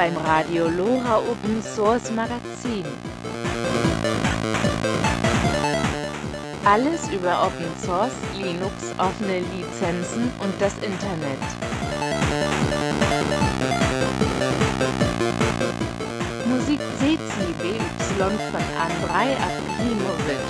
beim Radio LoRa Open Source Magazin. Alles über Open Source, Linux, offene Lizenzen und das Internet. Musik CCBY von Andrei Akimovic.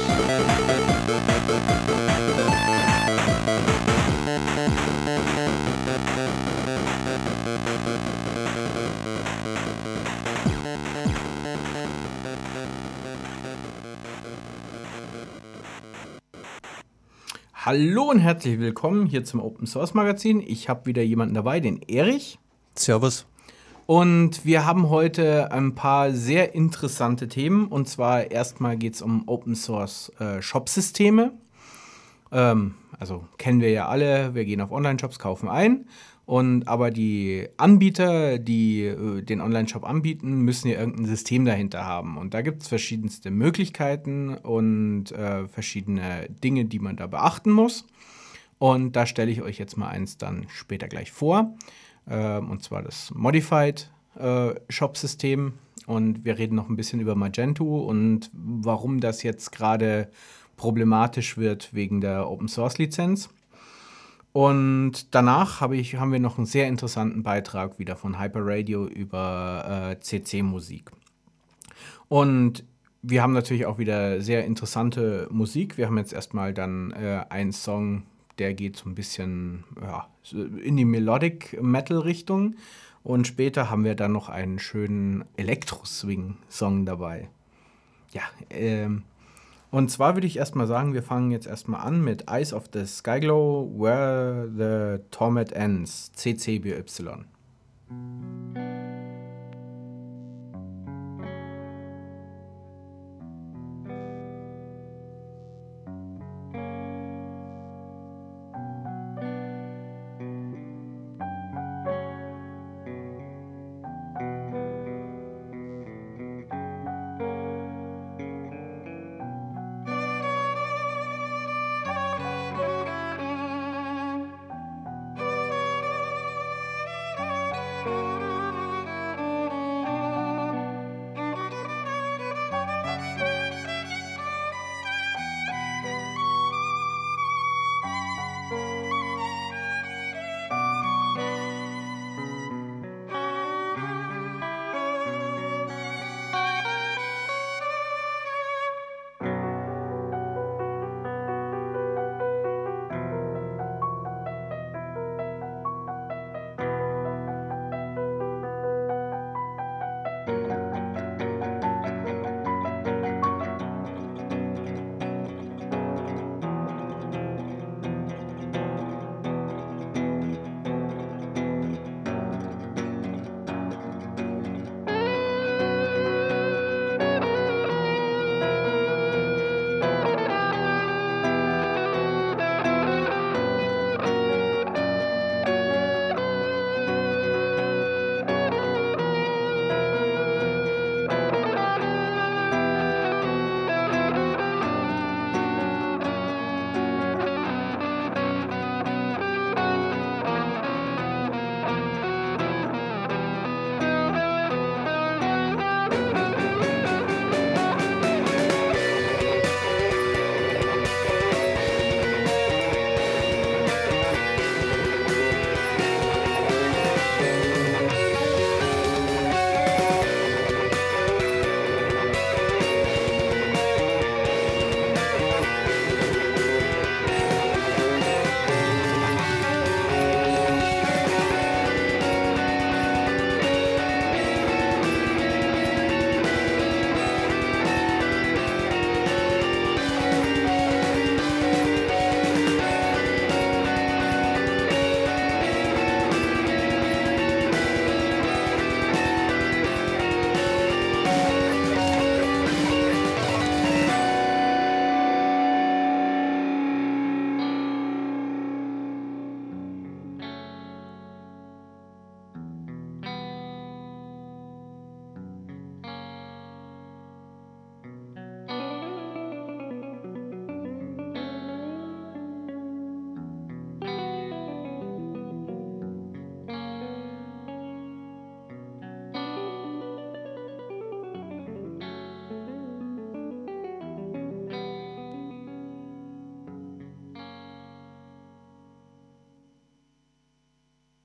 Hallo und herzlich willkommen hier zum Open Source Magazin. Ich habe wieder jemanden dabei, den Erich. Servus. Und wir haben heute ein paar sehr interessante Themen. Und zwar erstmal geht es um Open Source Shop-Systeme. Also kennen wir ja alle, wir gehen auf Online-Shops, kaufen ein. Aber die Anbieter, die den Online-Shop anbieten, müssen ja irgendein System dahinter haben. Und da gibt es verschiedenste Möglichkeiten und verschiedene Dinge, die man da beachten muss. Und da stelle ich euch jetzt mal eins dann später gleich vor. Und zwar das Modified Shop-System. Und wir reden noch ein bisschen über Magento und warum das jetzt gerade problematisch wird wegen der Open-Source-Lizenz. Und danach haben wir noch einen sehr interessanten Beitrag wieder von Hyperradio über CC-Musik. Und wir haben natürlich auch wieder sehr interessante Musik. Wir haben jetzt erstmal dann einen Song, der geht so ein bisschen in die Melodic-Metal-Richtung. Und später haben wir dann noch einen schönen Elektro-Swing-Song dabei. Ja, und zwar würde ich erstmal sagen, wir fangen jetzt erstmal an mit Eyes of the Skyglow, Where the Torment Ends, CCBY.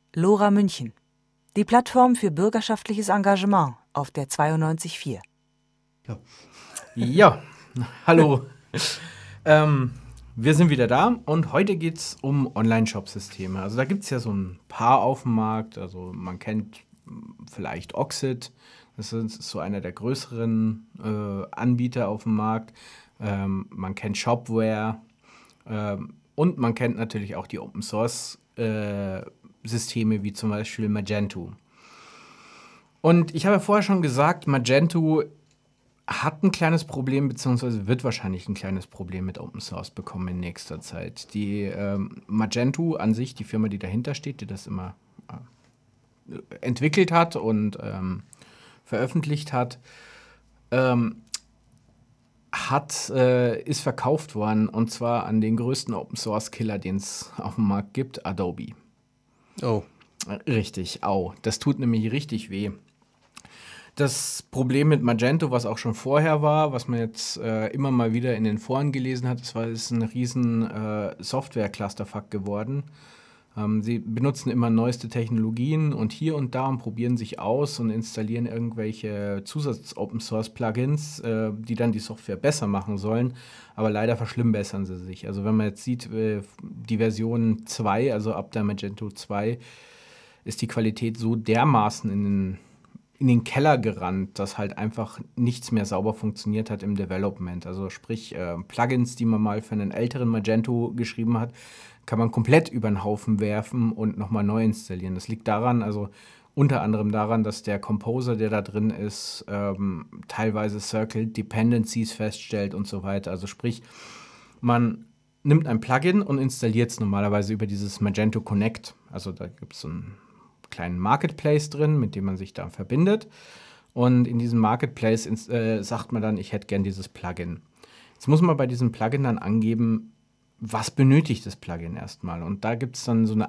Lora München. Die Plattform für bürgerschaftliches Engagement auf der 92.4. Ja, hallo. Wir sind wieder da und heute geht es um Online-Shop-Systeme. Also da gibt es ja so ein paar auf dem Markt. Also man kennt vielleicht Oxid, das ist so einer der größeren Anbieter auf dem Markt. Man kennt Shopware und man kennt natürlich auch die Open-Source-Systeme wie zum Beispiel Magento. Und ich habe ja vorher schon gesagt, Magento hat ein kleines Problem, beziehungsweise wird wahrscheinlich ein kleines Problem mit Open Source bekommen in nächster Zeit. Die Magento an sich, die Firma, die dahinter steht, die das immer entwickelt hat und veröffentlicht hat, ist verkauft worden, und zwar an den größten Open Source Killer, den es auf dem Markt gibt, Adobe. Oh. Richtig, au. Das tut nämlich richtig weh. Das Problem mit Magento, was auch schon vorher war, was man jetzt immer mal wieder in den Foren gelesen hat, ist ein riesen Software-Clusterfuck geworden. Sie benutzen immer neueste Technologien und hier und da und probieren sich aus und installieren irgendwelche Zusatz-Open-Source-Plugins, die dann die Software besser machen sollen. Aber leider verschlimmbessern sie sich. Also wenn man jetzt sieht, die Version 2, also ab der Magento 2, ist die Qualität so dermaßen in den Keller gerannt, dass halt einfach nichts mehr sauber funktioniert hat im Development. Also sprich, Plugins, die man mal für einen älteren Magento geschrieben hat, kann man komplett über den Haufen werfen und nochmal neu installieren. Das liegt daran, also unter anderem daran, dass der Composer, der da drin ist, teilweise Circled Dependencies feststellt und so weiter. Also sprich, man nimmt ein Plugin und installiert es normalerweise über dieses Magento Connect. Also da gibt es so einen kleinen Marketplace drin, mit dem man sich da verbindet. Und in diesem Marketplace sagt man dann, ich hätte gern dieses Plugin. Jetzt muss man bei diesem Plugin dann angeben, was benötigt das Plugin erstmal. Und da gibt es dann so einen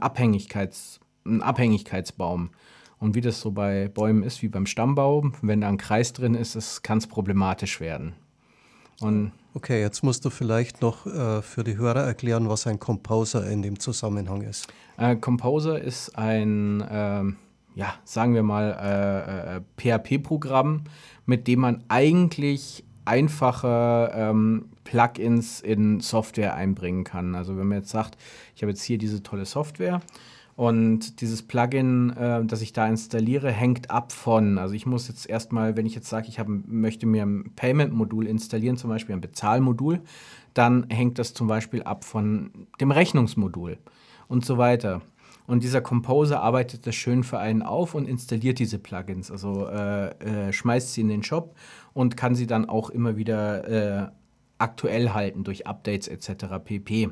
Abhängigkeitsbaum. Und wie das so bei Bäumen ist, wie beim Stammbaum, wenn da ein Kreis drin ist, kann es problematisch werden. Und okay, jetzt musst du vielleicht noch für die Hörer erklären, was ein Composer in dem Zusammenhang ist. Composer ist ein, sagen wir mal, PHP-Programm, mit dem man eigentlich einfache Plugins in Software einbringen kann. Also wenn man jetzt sagt, ich habe jetzt hier diese tolle Software und dieses Plugin, das ich da installiere, hängt ab von, also ich muss jetzt erstmal, wenn ich jetzt sage, möchte mir ein Payment-Modul installieren, zum Beispiel ein Bezahlmodul, dann hängt das zum Beispiel ab von dem Rechnungsmodul und so weiter. Und dieser Composer arbeitet das schön für einen auf und installiert diese Plugins, also schmeißt sie in den Shop und kann sie dann auch immer wieder aktuell halten durch Updates etc. pp.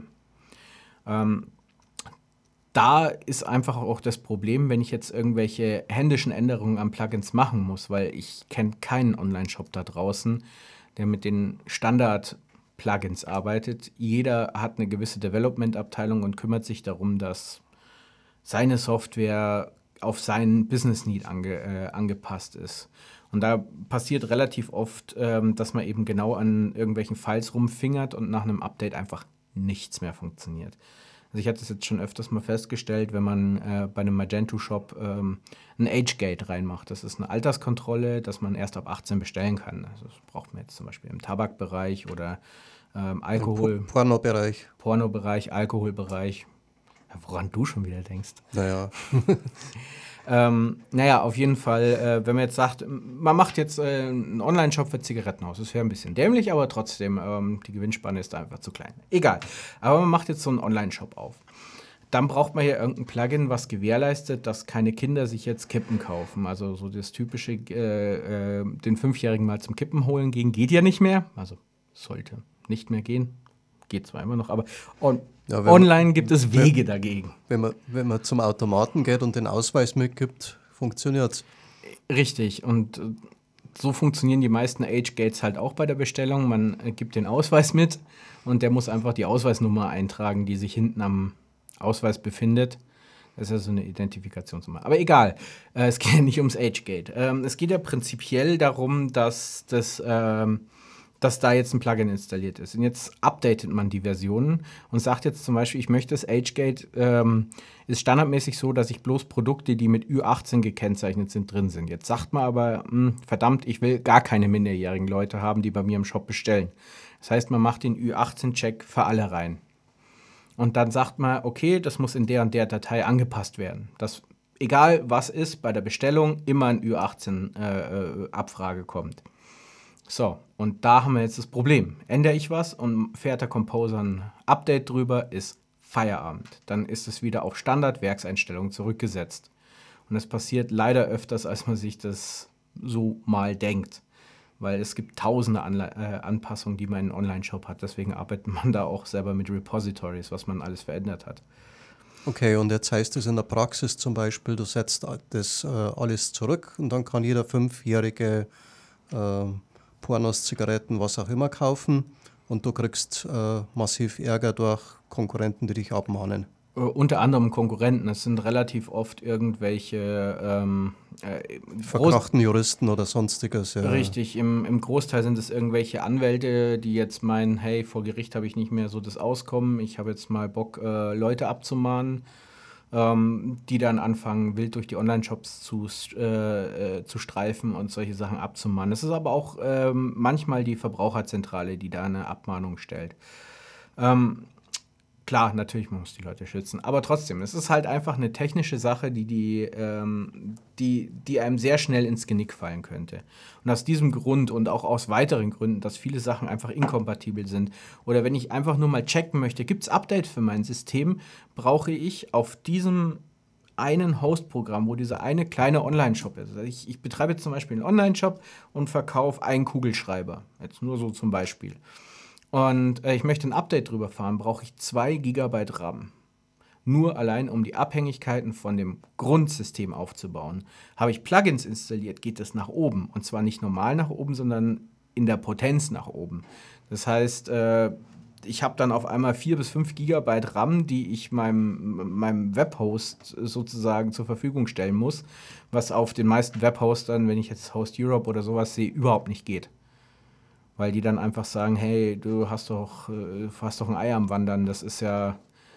Da ist einfach auch das Problem, wenn ich jetzt irgendwelche händischen Änderungen an Plugins machen muss, weil ich kenne keinen Online-Shop da draußen, der mit den Standard-Plugins arbeitet. Jeder hat eine gewisse Development-Abteilung und kümmert sich darum, dass seine Software auf seinen Business Need angepasst ist. Und da passiert relativ oft, dass man eben genau an irgendwelchen Files rumfingert und nach einem Update einfach nichts mehr funktioniert. Also ich hatte es jetzt schon öfters mal festgestellt, wenn man bei einem Magento-Shop ein Age-Gate reinmacht. Das ist eine Alterskontrolle, dass man erst ab 18 bestellen kann. Also das braucht man jetzt zum Beispiel im Tabakbereich oder Alkohol. Pornobereich, Alkoholbereich. Ja, woran du schon wieder denkst. Naja. Auf jeden Fall, wenn man jetzt sagt, man macht jetzt einen Online-Shop für Zigarettenhaus. Das wäre ein bisschen dämlich, aber trotzdem, die Gewinnspanne ist da einfach zu klein. Egal. Aber man macht jetzt so einen Online-Shop auf. Dann braucht man hier irgendein Plugin, was gewährleistet, dass keine Kinder sich jetzt Kippen kaufen. Also so das typische, den 5-Jährigen mal zum Kippen holen gehen, geht ja nicht mehr. Also sollte nicht mehr gehen. Geht zwar immer noch, aber online gibt es Wege dagegen. Wenn man zum Automaten geht und den Ausweis mitgibt, funktioniert es. Richtig. Und so funktionieren die meisten Age-Gates halt auch bei der Bestellung. Man gibt den Ausweis mit und der muss einfach die Ausweisnummer eintragen, die sich hinten am Ausweis befindet. Das ist ja so eine Identifikationsnummer. Aber egal, es geht ja nicht ums Age-Gate. Es geht ja prinzipiell darum, dass dass da jetzt ein Plugin installiert ist. Und jetzt updatet man die Versionen und sagt jetzt zum Beispiel, ich möchte das AgeGate, ist standardmäßig so, dass ich bloß Produkte, die mit Ü18 gekennzeichnet sind, drin sind. Jetzt sagt man aber, verdammt, ich will gar keine minderjährigen Leute haben, die bei mir im Shop bestellen. Das heißt, man macht den Ü18-Check für alle rein. Und dann sagt man, okay, das muss in der und der Datei angepasst werden. Dass, egal was ist, bei der Bestellung immer ein Ü18-Abfrage kommt. So, und da haben wir jetzt das Problem. Ändere ich was und fährt der Composer ein Update drüber, ist Feierabend. Dann ist es wieder auf Standard-Werkseinstellungen zurückgesetzt. Und das passiert leider öfters, als man sich das so mal denkt. Weil es gibt tausende Anpassungen, die man in einem Online-Shop hat. Deswegen arbeitet man da auch selber mit Repositories, was man alles verändert hat. Okay, und jetzt heißt es in der Praxis zum Beispiel, du setzt das alles zurück und dann kann jeder 5-jährige Pornos, Zigaretten, was auch immer kaufen und du kriegst massiv Ärger durch Konkurrenten, die dich abmahnen. Unter anderem Konkurrenten. Es sind relativ oft irgendwelche verkrachten Juristen oder sonstiges. Ja. Richtig, im Großteil sind es irgendwelche Anwälte, die jetzt meinen, hey, vor Gericht habe ich nicht mehr so das Auskommen, ich habe jetzt mal Bock, Leute abzumahnen, die dann anfangen, wild durch die Online-Shops zu streifen und solche Sachen abzumahnen. Es ist aber auch manchmal die Verbraucherzentrale, die da eine Abmahnung stellt. Klar, natürlich muss die Leute schützen, aber trotzdem, es ist halt einfach eine technische Sache, die einem sehr schnell ins Genick fallen könnte. Und aus diesem Grund und auch aus weiteren Gründen, dass viele Sachen einfach inkompatibel sind oder wenn ich einfach nur mal checken möchte, gibt es Updates für mein System, brauche ich auf diesem einen Host-Programm, wo dieser eine kleine Online-Shop ist. Also ich betreibe jetzt zum Beispiel einen Online-Shop und verkaufe einen Kugelschreiber, jetzt nur so zum Beispiel. Und ich möchte ein Update drüber fahren, brauche ich 2 GB RAM. Nur allein, um die Abhängigkeiten von dem Grundsystem aufzubauen. Habe ich Plugins installiert, geht das nach oben. Und zwar nicht normal nach oben, sondern in der Potenz nach oben. Das heißt, ich habe dann auf einmal 4 bis 5 GB RAM, die ich meinem Webhost sozusagen zur Verfügung stellen muss, was auf den meisten Webhostern, wenn ich jetzt Host Europe oder sowas sehe, überhaupt nicht geht. Weil die dann einfach sagen, hey, du hast doch ein Ei am Wandern, das ist ja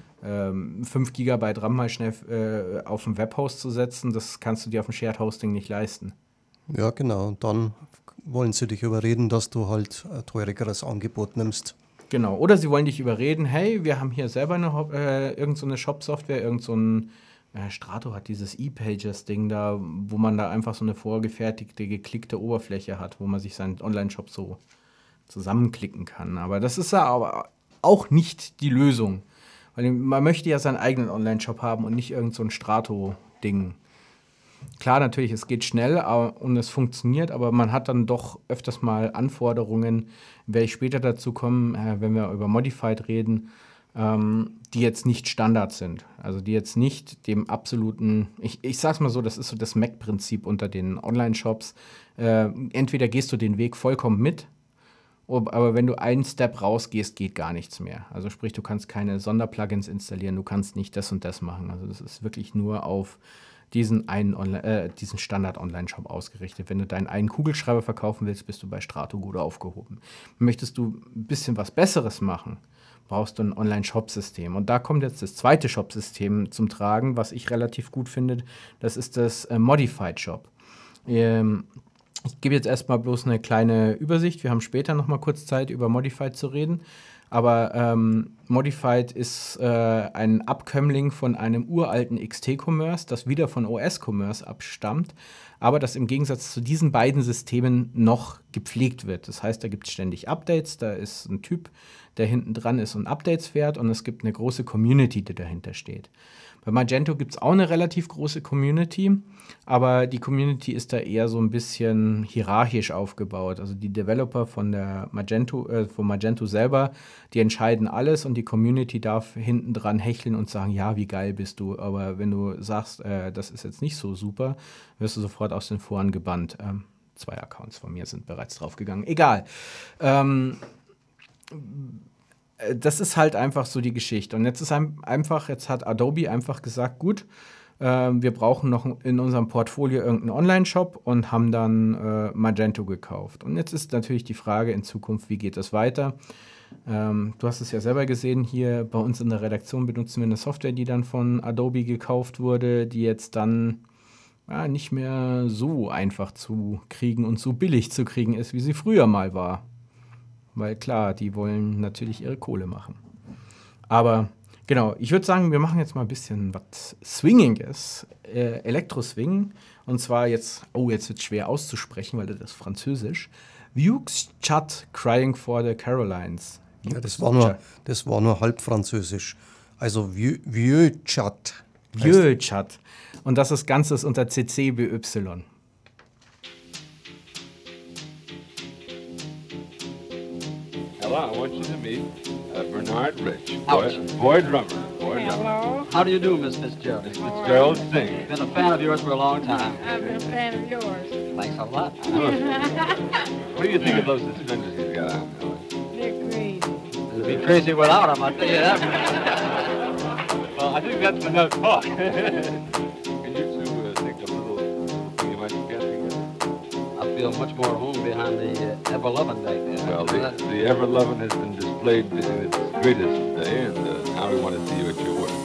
5 GB RAM mal schnell auf den Webhost zu setzen, das kannst du dir auf dem Shared Hosting nicht leisten. Ja, genau. Und dann wollen sie dich überreden, dass du halt ein teureres Angebot nimmst. Genau. Oder sie wollen dich überreden, hey, wir haben hier selber irgend so eine Shop-Software, irgend so ein Strato hat dieses ePages-Ding da, wo man da einfach so eine vorgefertigte, geklickte Oberfläche hat, wo man sich seinen Online-Shop so zusammenklicken kann. Aber das ist ja aber auch nicht die Lösung. Weil man möchte ja seinen eigenen Online-Shop haben und nicht irgend so ein Strato-Ding. Klar, natürlich, es geht schnell und es funktioniert, aber man hat dann doch öfters mal Anforderungen, werde ich später dazu kommen, wenn wir über Modified reden, die jetzt nicht Standard sind. Also die jetzt nicht dem absoluten, ich sag's mal so, das ist so das Mac-Prinzip unter den Online-Shops. Entweder gehst du den Weg vollkommen mit, aber wenn du einen Step rausgehst, geht gar nichts mehr. Also sprich, du kannst keine Sonderplugins installieren, du kannst nicht das und das machen. Also das ist wirklich nur auf diesen Standard-Online-Shop ausgerichtet. Wenn du deinen einen Kugelschreiber verkaufen willst, bist du bei Strato gut aufgehoben. Möchtest du ein bisschen was Besseres machen, brauchst du ein Online-Shop-System. Und da kommt jetzt das zweite Shop-System zum Tragen, was ich relativ gut finde. Das ist das Modified Shop. Ich gebe jetzt erstmal bloß eine kleine Übersicht. Wir haben später noch mal kurz Zeit, über Modified zu reden. Aber Modified ist ein Abkömmling von einem uralten XT-Commerce, das wieder von OS-Commerce abstammt, aber das im Gegensatz zu diesen beiden Systemen noch gepflegt wird. Das heißt, da gibt es ständig Updates, da ist ein Typ, der hinten dran ist und Updates fährt und es gibt eine große Community, die dahinter steht. Bei Magento gibt es auch eine relativ große Community, aber die Community ist da eher so ein bisschen hierarchisch aufgebaut. Also die Developer von Magento selber, die entscheiden alles und die Community darf hinten dran hecheln und sagen, ja, wie geil bist du. Aber wenn du sagst, das ist jetzt nicht so super, wirst du sofort aus den Foren gebannt. 2 Accounts von mir sind bereits draufgegangen. Egal. Das ist halt einfach so die Geschichte. Und jetzt hat Adobe einfach gesagt, gut, Wir brauchen noch in unserem Portfolio irgendeinen Online-Shop und haben dann Magento gekauft. Und jetzt ist natürlich die Frage in Zukunft, wie geht das weiter? Du hast es ja selber gesehen, hier bei uns in der Redaktion benutzen wir eine Software, die dann von Adobe gekauft wurde, die jetzt dann nicht mehr so einfach zu kriegen und so billig zu kriegen ist, wie sie früher mal war. Weil klar, die wollen natürlich ihre Kohle machen. Aber genau, ich würde sagen, wir machen jetzt mal ein bisschen was Swingiges, Elektro-Swing. Und zwar jetzt wird es schwer auszusprechen, weil das ist Französisch. Vieux Chat Crying for the Carolines. Ja, das war nur halb französisch. Also Vieux Chat. Vieux Chat. Und das Ganze ist unter CCBY. Hello, I want you to meet Bernard Rich, boy drummer. Hello. How do you do, Miss Fitzgerald? Miss Fitzgerald, sing. Been a fan of yours for a long time. I've been a fan of yours. Thanks a lot. What do you think of those suspenders he's got on? They're crazy. You'd be crazy without him, I'll tell you that. Well, I think that's enough talk. Can you two think of a little thing you might be catching? I feel much more at home behind the Ever-Lovin' back there. Well, the Ever-Lovin' has been displayed in its greatest day, and now we want to see you at your work.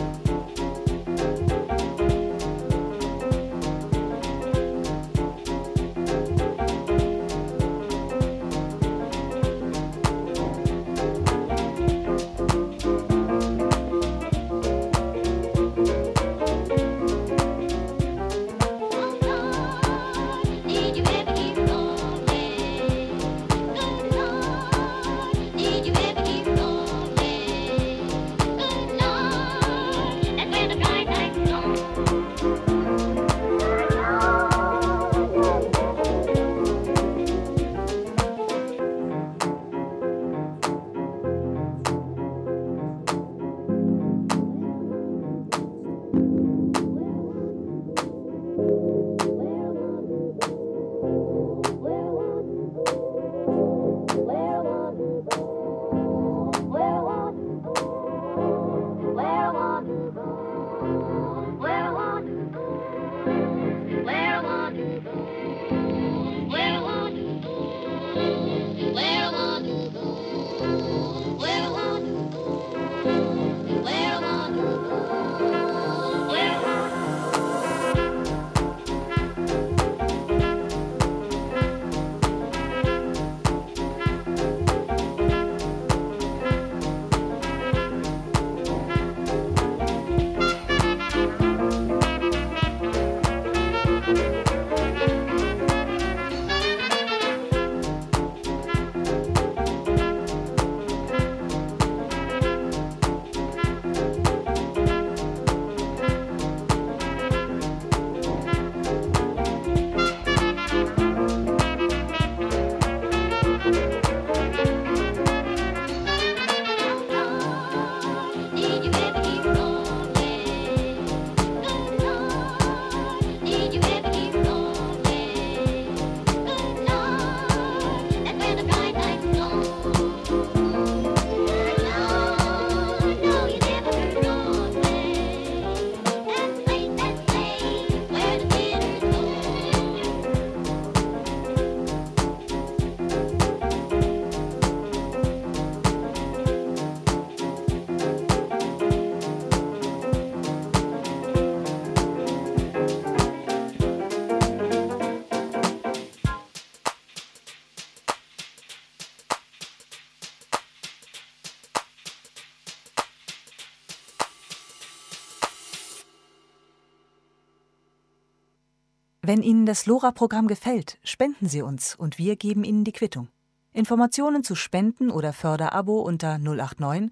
Wenn Ihnen das LoRa-Programm gefällt, spenden Sie uns und wir geben Ihnen die Quittung. Informationen zu Spenden oder Förderabo unter 089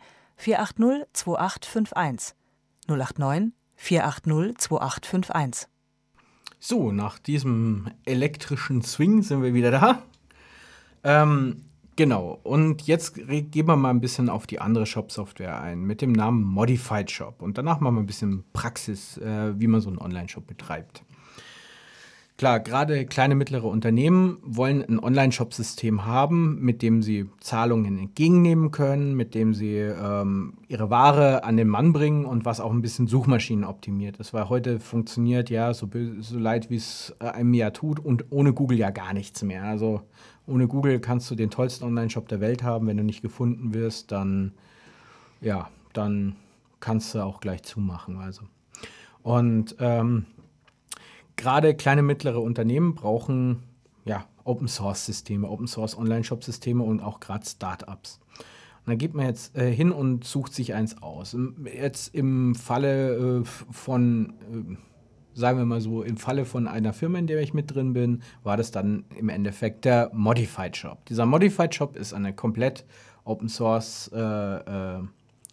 480 2851. 089 480 2851. So, nach diesem elektrischen Swing sind wir wieder da. Genau, und jetzt gehen wir mal ein bisschen auf die andere Shop-Software ein, mit dem Namen Modified Shop. Und danach machen wir ein bisschen Praxis, wie man so einen Online-Shop betreibt. Klar, gerade kleine, mittlere Unternehmen wollen ein Online-Shop-System haben, mit dem sie Zahlungen entgegennehmen können, mit dem sie ihre Ware an den Mann bringen und was auch ein bisschen suchmaschinenoptimiert ist. Weil heute funktioniert ja, so leid wie es einem ja tut, und ohne Google ja gar nichts mehr. Also ohne Google kannst du den tollsten Online-Shop der Welt haben. Wenn du nicht gefunden wirst, dann kannst du auch gleich zumachen. Also. Und gerade kleine, mittlere Unternehmen brauchen Open-Source-Systeme, Open-Source-Online-Shop-Systeme und auch gerade Startups. Und da geht man jetzt hin und sucht sich eins aus. Jetzt im Falle sagen wir mal so, im Falle von einer Firma, in der ich mit drin bin, war das dann im Endeffekt der Modified Shop. Dieser Modified Shop ist eine komplett Open-Source-Software,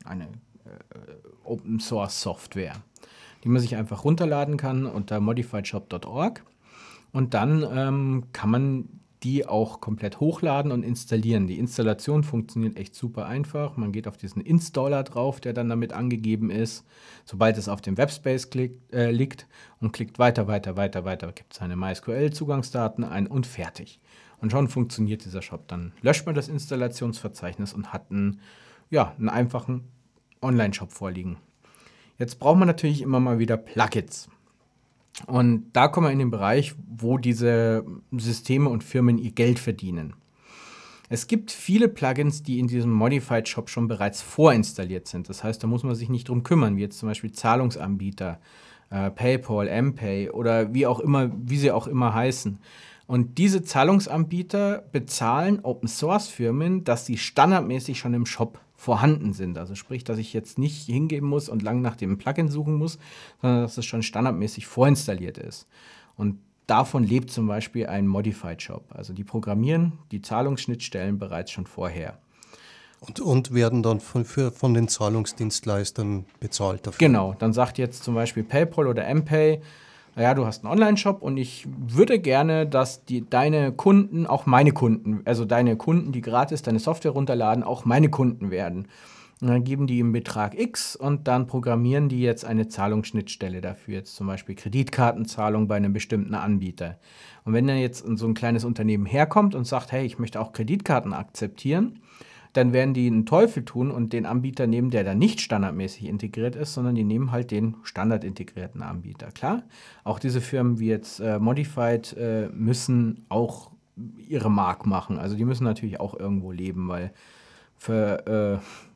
die man sich einfach runterladen kann unter modifiedshop.org, und dann kann man die auch komplett hochladen und installieren. Die Installation funktioniert echt super einfach. Man geht auf diesen Installer drauf, der dann damit angegeben ist. Sobald es auf dem Webspace liegt und klickt weiter, gibt seine MySQL-Zugangsdaten ein und fertig. Und schon funktioniert dieser Shop. Dann löscht man das Installationsverzeichnis und hat einen einfachen Online-Shop vorliegen. Jetzt braucht man natürlich immer mal wieder Plugins. Und da kommen wir in den Bereich, wo diese Systeme und Firmen ihr Geld verdienen. Es gibt viele Plugins, die in diesem Modified Shop schon bereits vorinstalliert sind. Das heißt, da muss man sich nicht drum kümmern, wie jetzt zum Beispiel Zahlungsanbieter, PayPal, MPay oder wie sie auch immer heißen. Und diese Zahlungsanbieter bezahlen Open-Source-Firmen, dass sie standardmäßig schon im Shop vorhanden sind. Also sprich, dass ich jetzt nicht hingehen muss und lang nach dem Plugin suchen muss, sondern dass es schon standardmäßig vorinstalliert ist. Und davon lebt zum Beispiel ein Modified Shop. Also die programmieren die Zahlungsschnittstellen bereits schon vorher. Und werden dann von den Zahlungsdienstleistern bezahlt dafür. Genau, dann sagt jetzt zum Beispiel PayPal oder MPay, naja, du hast einen Online-Shop und ich würde gerne, dass deine Kunden auch meine Kunden, also deine Kunden, die gratis deine Software runterladen, auch meine Kunden werden. Und dann geben die im Betrag X und dann programmieren die jetzt eine Zahlungsschnittstelle dafür, jetzt zum Beispiel Kreditkartenzahlung bei einem bestimmten Anbieter. Und wenn dann jetzt so ein kleines Unternehmen herkommt und sagt, hey, ich möchte auch Kreditkarten akzeptieren, dann werden die einen Teufel tun und den Anbieter nehmen, der dann nicht standardmäßig integriert ist, sondern die nehmen halt den standardintegrierten Anbieter. Klar, auch diese Firmen wie jetzt Modified müssen auch ihre Mark machen. Also die müssen natürlich auch irgendwo leben, weil für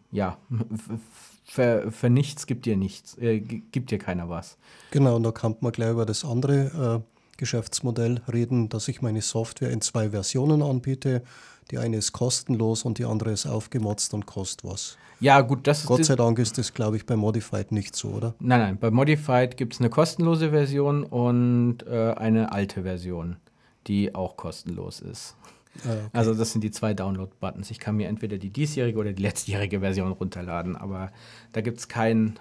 nichts gibt dir keiner was. Genau, und da kann man gleich über das andere Geschäftsmodell reden, dass ich meine Software in 2 Versionen anbiete. Die eine ist kostenlos und die andere ist aufgemotzt und kostet was. Ja, gut, Gott sei Dank ist das, glaube ich, bei Modified nicht so, oder? Nein, bei Modified gibt es eine kostenlose Version und eine alte Version, die auch kostenlos ist. Okay. Also das sind die 2 Download-Buttons. Ich kann mir entweder die diesjährige oder die letztjährige Version runterladen, aber da gibt es kein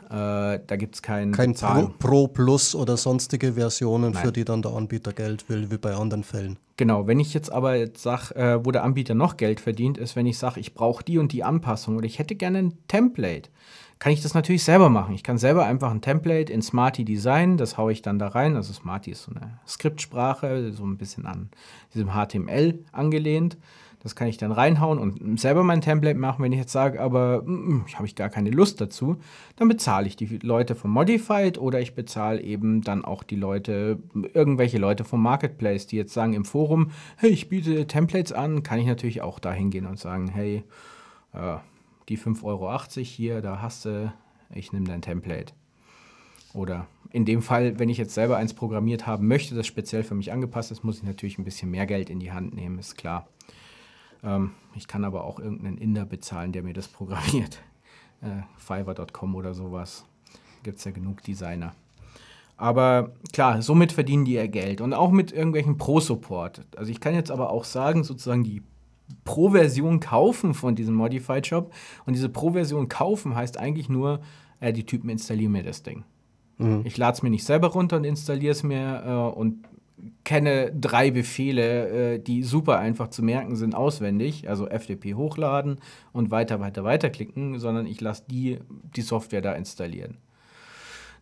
Pro Plus oder sonstige Versionen, Nein. für die dann der Anbieter Geld will, wie bei anderen Fällen. Genau, wenn ich jetzt aber sage, wo der Anbieter noch Geld verdient, ist, wenn ich sage, ich brauche die und die Anpassung oder ich hätte gerne ein Template, kann ich das natürlich selber machen. Ich kann selber einfach ein Template in Smarty designen, das haue ich dann da rein. Also Smarty ist so eine Skriptsprache, so ein bisschen an diesem HTML angelehnt. Das kann ich dann reinhauen und selber mein Template machen. Wenn ich jetzt sage, aber habe ich gar keine Lust dazu, dann bezahle ich die Leute von Modified oder ich bezahle eben dann auch irgendwelche Leute vom Marketplace, die jetzt sagen im Forum, hey, ich biete Templates an, kann ich natürlich auch da hingehen und sagen, hey, die 5,80 € hier, da hast du, ich nehme dein Template. Oder in dem Fall, wenn ich jetzt selber eins programmiert haben möchte, das speziell für mich angepasst ist, muss ich natürlich ein bisschen mehr Geld in die Hand nehmen, ist klar. Ich kann aber auch irgendeinen Inder bezahlen, der mir das programmiert. Fiverr.com oder sowas. Gibt es ja genug Designer. Aber klar, somit verdienen die ihr Geld. Und auch mit irgendwelchen Pro-Support. Also ich kann jetzt aber auch sagen, sozusagen die Pro-Version kaufen von diesem Modified Shop. Und diese Pro-Version kaufen heißt eigentlich nur, die Typen installieren mir das Ding. Mhm. Ich lade es mir nicht selber runter und installiere es mir und kenne 3 Befehle, die super einfach zu merken sind, auswendig. Also FTP hochladen und weiter klicken, sondern ich lasse die Software da installieren.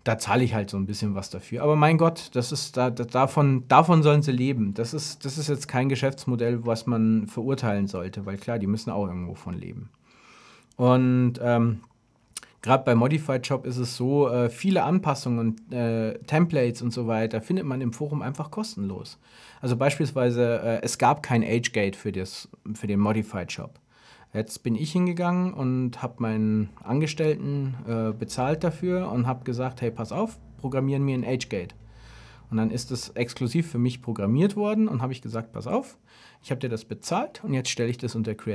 da zahle ich halt so ein bisschen was dafür. Aber mein Gott, davon sollen sie leben. Das ist jetzt kein Geschäftsmodell, was man verurteilen sollte, weil klar, die müssen auch irgendwo von leben. Und gerade bei Modified Shop ist es so, viele Anpassungen und Templates und so weiter findet man im Forum einfach kostenlos. Also beispielsweise, es gab kein Agegate für den Modified Shop. Jetzt bin ich hingegangen und habe meinen Angestellten bezahlt dafür und habe gesagt, hey, pass auf, programmieren mir ein Agegate. Und dann ist es exklusiv für mich programmiert worden und habe ich gesagt, pass auf, ich habe dir das bezahlt und jetzt stelle ich das unter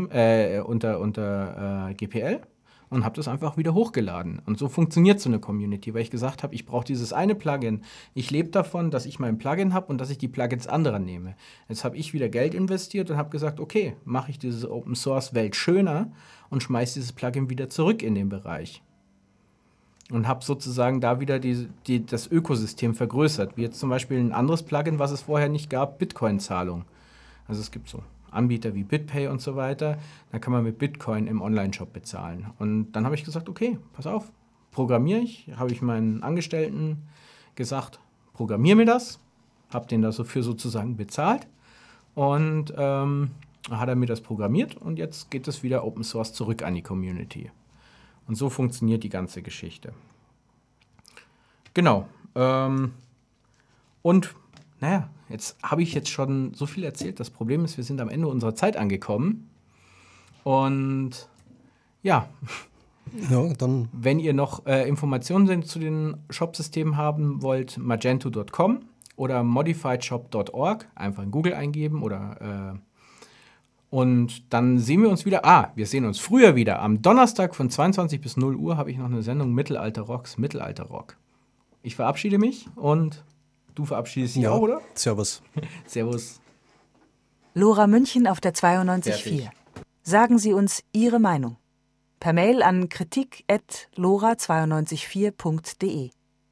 unter GPL und habe das einfach wieder hochgeladen. Und so funktioniert so eine Community, weil ich gesagt habe, ich brauche dieses eine Plugin. Ich lebe davon, dass ich mein Plugin habe und dass ich die Plugins anderer nehme. Jetzt habe ich wieder Geld investiert und habe gesagt, okay, mache ich diese Open-Source-Welt schöner und schmeiße dieses Plugin wieder zurück in den Bereich. Und habe sozusagen da wieder das Ökosystem vergrößert. Wie jetzt zum Beispiel ein anderes Plugin, was es vorher nicht gab, Bitcoin-Zahlung. Also es gibt so Anbieter wie BitPay und so weiter, da kann man mit Bitcoin im Online-Shop bezahlen. Und dann habe ich gesagt, okay, pass auf, programmiere ich, habe ich meinen Angestellten gesagt, programmiere mir das, habe den dafür sozusagen bezahlt und hat er mir das programmiert und jetzt geht es wieder Open Source zurück an die Community. Und so funktioniert die ganze Geschichte. Genau. Und naja, jetzt habe ich schon so viel erzählt. Das Problem ist, wir sind am Ende unserer Zeit angekommen. Und ja, dann wenn ihr noch Informationen zu den Shop-Systemen haben wollt, magento.com oder modifiedshop.org, einfach in Google eingeben oder und dann sehen wir uns wieder. Wir sehen uns früher wieder. Am Donnerstag von 22 bis 0 Uhr habe ich noch eine Sendung Mittelalter Rock. Ich verabschiede mich und du verabschiedest dich auch, oder? Servus. Servus. Lora München auf der 92.4. Sagen Sie uns Ihre Meinung. Per Mail an kritik@lora924.de.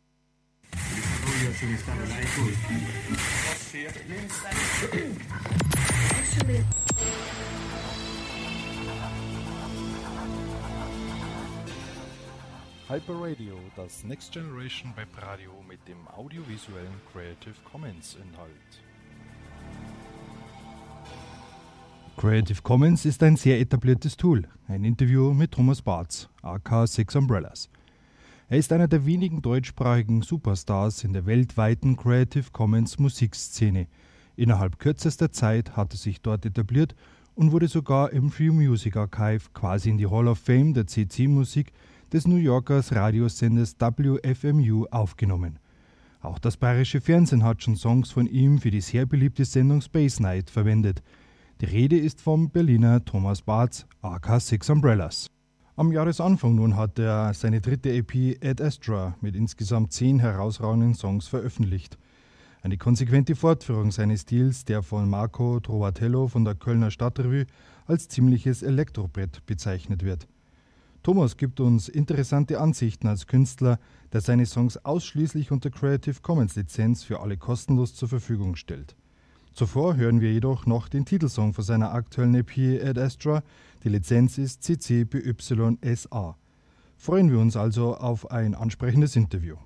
Hyper-Radio, das Next Generation Webradio mit dem audiovisuellen Creative Commons Inhalt. Creative Commons ist ein sehr etabliertes Tool. Ein Interview mit Thomas Bartz, aka Six Umbrellas. Er ist einer der wenigen deutschsprachigen Superstars in der weltweiten Creative Commons Musikszene. Innerhalb kürzester Zeit hat er sich dort etabliert und wurde sogar im Free Music Archive quasi in die Hall of Fame der CC-Musik des New Yorkers Radiosenders WFMU aufgenommen. Auch das bayerische Fernsehen hat schon Songs von ihm für die sehr beliebte Sendung Space Night verwendet. Die Rede ist vom Berliner Thomas Bartz, aka Six Umbrellas. Am Jahresanfang nun hat er seine dritte EP Ad Astra mit insgesamt 10 herausragenden Songs veröffentlicht. Eine konsequente Fortführung seines Stils, der von Marco Trovatello von der Kölner Stadtrevue als ziemliches Elektrobrett bezeichnet wird. Thomas gibt uns interessante Ansichten als Künstler, der seine Songs ausschließlich unter Creative Commons Lizenz für alle kostenlos zur Verfügung stellt. Zuvor hören wir jedoch noch den Titelsong von seiner aktuellen EP Ad Astra. Die Lizenz ist CC BY SA. Freuen wir uns also auf ein ansprechendes Interview.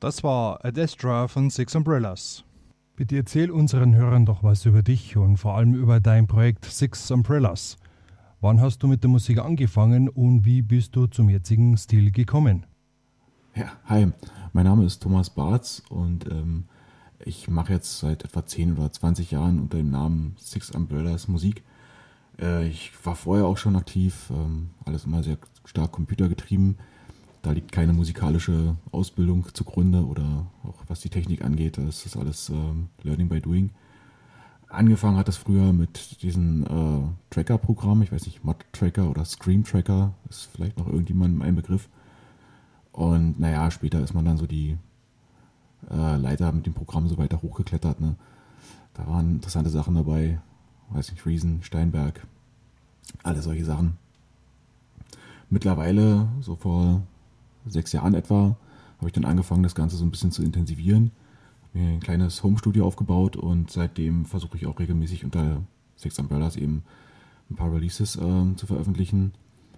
Das war Adestra von Six Umbrellas. Bitte erzähl unseren Hörern doch was über dich und vor allem über dein Projekt Six Umbrellas. Wann hast du mit der Musik angefangen und wie bist du zum jetzigen Stil gekommen? Ja, hi, mein Name ist Thomas Bartz und ich mache jetzt seit etwa 10 oder 20 Jahren unter dem Namen Six Umbrellas Musik. Ich war vorher auch schon aktiv, alles immer sehr stark computergetrieben. Da liegt keine musikalische Ausbildung zugrunde oder auch was die Technik angeht, das ist alles Learning by Doing. Angefangen hat das früher mit diesen Tracker-Programmen, ich weiß nicht, Mod-Tracker oder Scream-Tracker, ist vielleicht noch irgendjemandem ein Begriff. Und naja, später ist man dann so die Leiter mit dem Programm so weiter hochgeklettert. Ne? Da waren interessante Sachen dabei, weiß nicht, Reason, Steinberg, alle solche Sachen. Mittlerweile, so vor 6 Jahren etwa, habe ich dann angefangen, das Ganze so ein bisschen zu intensivieren. Habe mir ein kleines Home-Studio aufgebaut und seitdem versuche ich auch regelmäßig unter Six Umbrellas eben ein paar Releases zu veröffentlichen.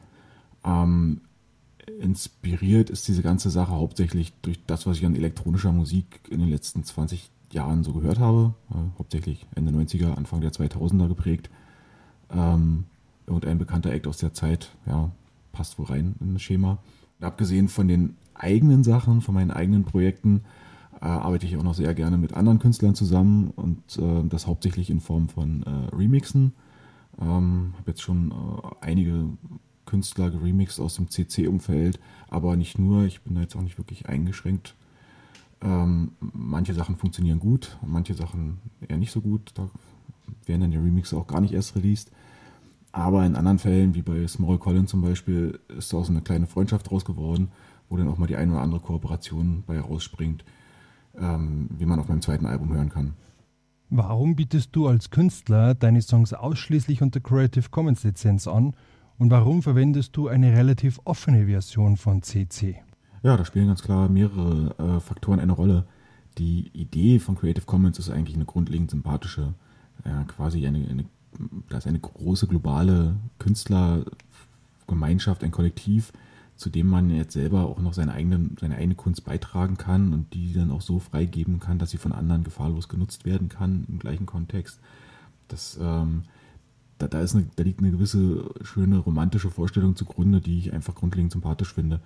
Inspiriert ist diese ganze Sache hauptsächlich durch das, was ich an elektronischer Musik in den letzten 20 Jahren so gehört habe. Hauptsächlich Ende 90er, Anfang der 2000er geprägt. Irgendein bekannter Act aus der Zeit, ja, passt wohl rein in das Schema. Und abgesehen von den eigenen Sachen, von meinen eigenen Projekten, arbeite ich auch noch sehr gerne mit anderen Künstlern zusammen und das hauptsächlich in Form von Remixen. Habe jetzt schon einige Künstler geremixed aus dem CC-Umfeld, aber nicht nur, ich bin da jetzt auch nicht wirklich eingeschränkt. Manche Sachen funktionieren gut, manche Sachen eher nicht so gut, da werden dann die Remixe auch gar nicht erst released. Aber in anderen Fällen, wie bei Small Colin zum Beispiel, ist da auch so eine kleine Freundschaft draus geworden, wo dann auch mal die eine oder andere Kooperation bei rausspringt, wie man auf meinem zweiten Album hören kann. Warum bietest du als Künstler deine Songs ausschließlich unter Creative Commons Lizenz an und warum verwendest du eine relativ offene Version von CC? Ja, da spielen ganz klar mehrere Faktoren eine Rolle. Die Idee von Creative Commons ist eigentlich eine grundlegend sympathische, quasi da ist eine große globale Künstlergemeinschaft, ein Kollektiv, zu dem man jetzt selber auch noch seine eigene Kunst beitragen kann und die dann auch so freigeben kann, dass sie von anderen gefahrlos genutzt werden kann im gleichen Kontext. Da liegt eine gewisse schöne romantische Vorstellung zugrunde, die ich einfach grundlegend sympathisch finde.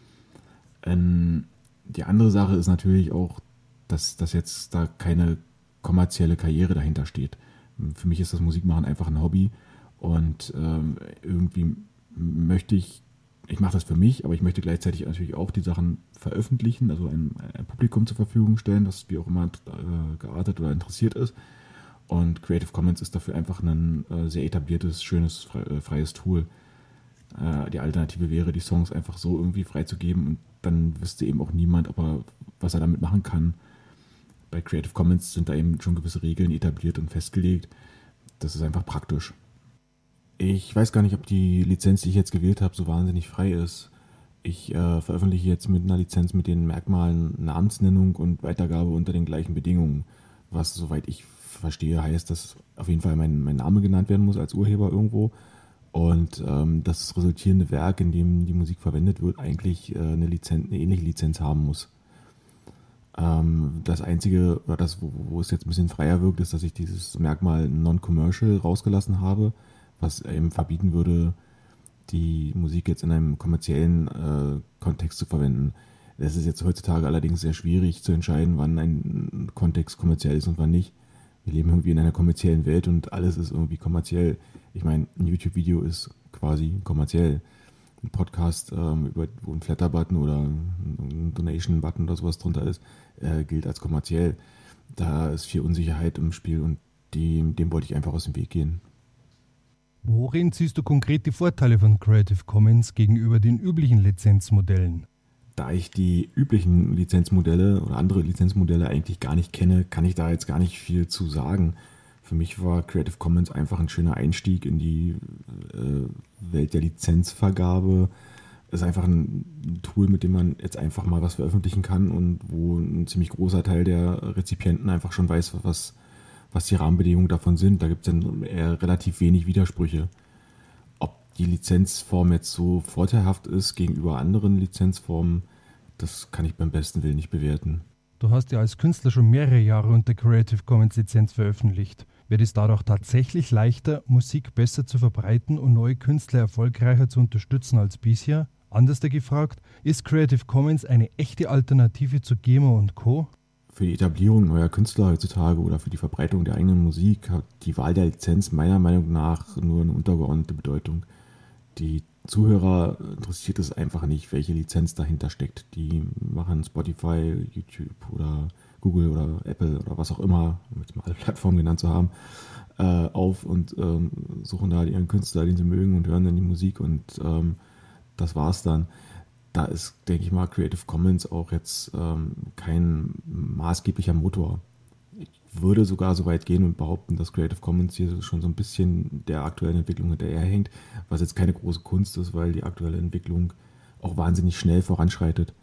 Die andere Sache ist natürlich auch, dass jetzt da keine kommerzielle Karriere dahinter steht. Für mich ist das Musikmachen einfach ein Hobby und irgendwie möchte ich mache das für mich, aber ich möchte gleichzeitig natürlich auch die Sachen veröffentlichen, also ein Publikum zur Verfügung stellen, das wie auch immer geartet oder interessiert ist. Und Creative Commons ist dafür einfach ein sehr etabliertes, schönes, freies Tool. Die Alternative wäre, die Songs einfach so irgendwie freizugeben und dann wüsste eben auch niemand, was er damit machen kann. Bei Creative Commons sind da eben schon gewisse Regeln etabliert und festgelegt. Das ist einfach praktisch. Ich weiß gar nicht, ob die Lizenz, die ich jetzt gewählt habe, so wahnsinnig frei ist. Ich veröffentliche jetzt mit einer Lizenz mit den Merkmalen Namensnennung und Weitergabe unter den gleichen Bedingungen. Was, soweit ich verstehe, heißt, dass auf jeden Fall mein Name genannt werden muss als Urheber irgendwo. Und das resultierende Werk, in dem die Musik verwendet wird, eigentlich eine ähnliche Lizenz haben muss. Das Einzige, oder das, wo es jetzt ein bisschen freier wirkt, ist, dass ich dieses Merkmal Non-Commercial rausgelassen habe, was eben verbieten würde, die Musik jetzt in einem kommerziellen Kontext zu verwenden. Das ist jetzt heutzutage allerdings sehr schwierig zu entscheiden, wann ein Kontext kommerziell ist und wann nicht. Wir leben irgendwie in einer kommerziellen Welt und alles ist irgendwie kommerziell. Ich meine, ein YouTube-Video ist quasi kommerziell. Ein Podcast, wo ein Flatter-Button oder ein Donation-Button oder sowas drunter ist, gilt als kommerziell. Da ist viel Unsicherheit im Spiel und dem wollte ich einfach aus dem Weg gehen. Worin siehst du konkret die Vorteile von Creative Commons gegenüber den üblichen Lizenzmodellen? Da ich die üblichen Lizenzmodelle oder andere Lizenzmodelle eigentlich gar nicht kenne, kann ich da jetzt gar nicht viel zu sagen. Für mich war Creative Commons einfach ein schöner Einstieg in die Welt der Lizenzvergabe. Es ist einfach ein Tool, mit dem man jetzt einfach mal was veröffentlichen kann und wo ein ziemlich großer Teil der Rezipienten einfach schon weiß, was die Rahmenbedingungen davon sind. Da gibt es dann eher relativ wenig Widersprüche. Ob die Lizenzform jetzt so vorteilhaft ist gegenüber anderen Lizenzformen, das kann ich beim besten Willen nicht bewerten. Du hast ja als Künstler schon mehrere Jahre unter Creative Commons Lizenz veröffentlicht. Wird es dadurch tatsächlich leichter, Musik besser zu verbreiten und neue Künstler erfolgreicher zu unterstützen als bisher? Anders gefragt, ist Creative Commons eine echte Alternative zu GEMA und Co.? Für die Etablierung neuer Künstler heutzutage oder für die Verbreitung der eigenen Musik hat die Wahl der Lizenz meiner Meinung nach nur eine untergeordnete Bedeutung. Die Zuhörer interessiert es einfach nicht, welche Lizenz dahinter steckt. Die machen Spotify, YouTube oder Google oder Apple oder was auch immer, um jetzt mal alle Plattformen genannt zu haben, auf und suchen da ihren Künstler, den sie mögen, und hören dann die Musik, und das war's dann. Da ist, denke ich mal, Creative Commons auch jetzt kein maßgeblicher Motor. Ich würde sogar so weit gehen und behaupten, dass Creative Commons hier schon so ein bisschen der aktuellen Entwicklung hinterherhängt, was jetzt keine große Kunst ist, weil die aktuelle Entwicklung auch wahnsinnig schnell voranschreitet.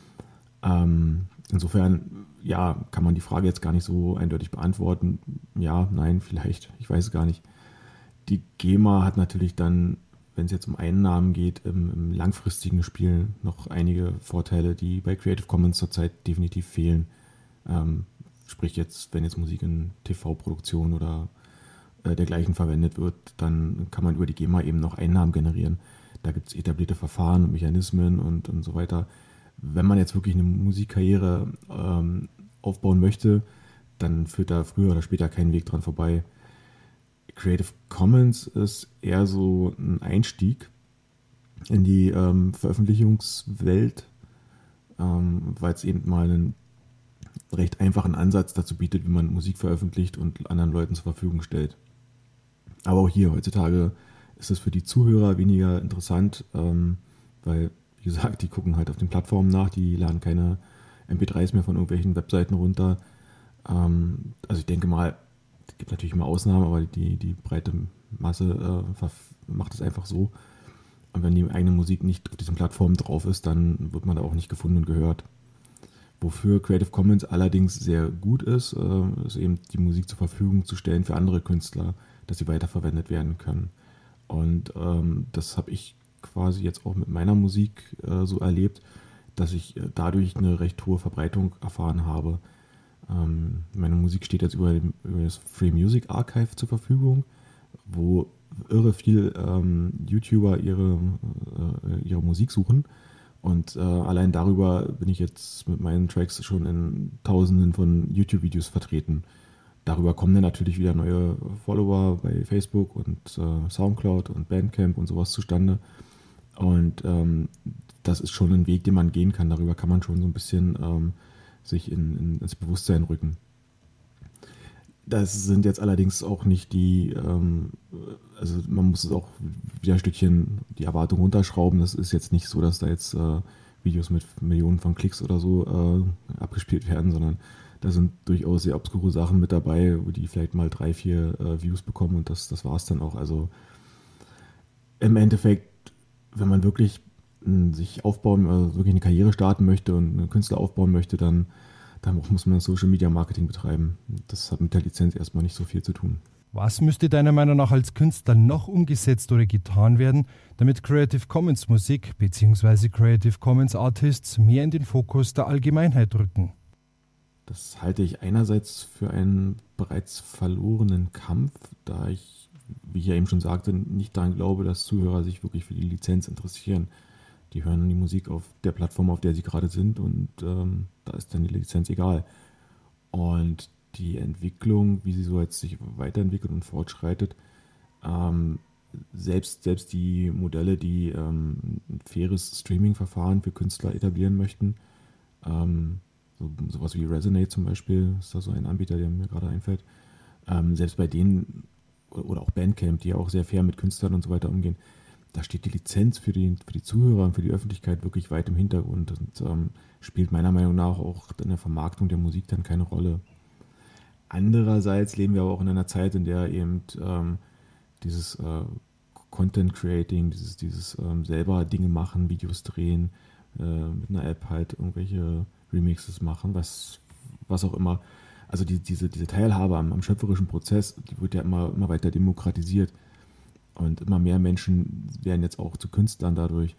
Insofern, ja, kann man die Frage jetzt gar nicht so eindeutig beantworten. Ja, nein, vielleicht, ich weiß es gar nicht. Die GEMA hat natürlich dann, wenn es jetzt um Einnahmen geht, im langfristigen Spiel noch einige Vorteile, die bei Creative Commons zurzeit definitiv fehlen. Sprich jetzt, wenn jetzt Musik in TV-Produktion oder dergleichen verwendet wird, dann kann man über die GEMA eben noch Einnahmen generieren. Da gibt es etablierte Verfahren und Mechanismen und so weiter. Wenn man jetzt wirklich eine Musikkarriere aufbauen möchte, dann führt da früher oder später kein Weg dran vorbei. Creative Commons ist eher so ein Einstieg in die Veröffentlichungswelt, weil es eben mal einen recht einfachen Ansatz dazu bietet, wie man Musik veröffentlicht und anderen Leuten zur Verfügung stellt. Aber auch hier heutzutage ist es für die Zuhörer weniger interessant, weil, wie gesagt, die gucken halt auf den Plattformen nach, die laden keine MP3s mehr von irgendwelchen Webseiten runter. Also ich denke mal, es gibt natürlich immer Ausnahmen, aber die breite Masse macht es einfach so. Und wenn die eigene Musik nicht auf diesen Plattformen drauf ist, dann wird man da auch nicht gefunden und gehört. Wofür Creative Commons allerdings sehr gut ist, ist eben die Musik zur Verfügung zu stellen für andere Künstler, dass sie weiterverwendet werden können. Und das habe ich quasi jetzt auch mit meiner Musik so erlebt, dass ich dadurch eine recht hohe Verbreitung erfahren habe. Meine Musik steht jetzt über das Free Music Archive zur Verfügung, wo irre viel YouTuber ihre Musik suchen. Und allein darüber bin ich jetzt mit meinen Tracks schon in Tausenden von YouTube-Videos vertreten. Darüber kommen dann natürlich wieder neue Follower bei Facebook und Soundcloud und Bandcamp und sowas zustande. Und das ist schon ein Weg, den man gehen kann. Darüber kann man schon so ein bisschen sich ins Bewusstsein rücken. Das sind jetzt allerdings auch nicht die, also man muss es auch wieder ein Stückchen die Erwartung runterschrauben. Das ist jetzt nicht so, dass da jetzt Videos mit Millionen von Klicks oder so abgespielt werden, sondern da sind durchaus sehr obskure Sachen mit dabei, wo die vielleicht mal 3, 4 Views bekommen, und das war es dann auch. Also im Endeffekt, wenn man wirklich sich aufbauen, also wirklich eine Karriere starten möchte und einen Künstler aufbauen möchte, dann muss man Social Media Marketing betreiben. Das hat mit der Lizenz erstmal nicht so viel zu tun. Was müsste deiner Meinung nach als Künstler noch umgesetzt oder getan werden, damit Creative Commons Musik bzw. Creative Commons Artists mehr in den Fokus der Allgemeinheit rücken? Das halte ich einerseits für einen bereits verlorenen Kampf, da ich, wie ich ja eben schon sagte, nicht daran glaube, dass Zuhörer sich wirklich für die Lizenz interessieren. Die hören die Musik auf der Plattform, auf der sie gerade sind, und da ist dann die Lizenz egal. Und die Entwicklung, wie sie so jetzt sich weiterentwickelt und fortschreitet, selbst die Modelle, die ein faires Streaming-Verfahren für Künstler etablieren möchten, sowas wie Resonate zum Beispiel, ist da so ein Anbieter, der mir gerade einfällt, selbst bei denen, oder auch Bandcamp, die ja auch sehr fair mit Künstlern und so weiter umgehen, da steht die Lizenz für die Zuhörer und für die Öffentlichkeit wirklich weit im Hintergrund und spielt meiner Meinung nach auch in der Vermarktung der Musik dann keine Rolle. Andererseits leben wir aber auch in einer Zeit, in der eben dieses Content Creating, dieses selber Dinge machen, Videos drehen, mit einer App halt irgendwelche Remixes machen, was auch immer. Also diese Teilhabe am schöpferischen Prozess, die wird ja immer weiter demokratisiert. Und immer mehr Menschen werden jetzt auch zu Künstlern dadurch.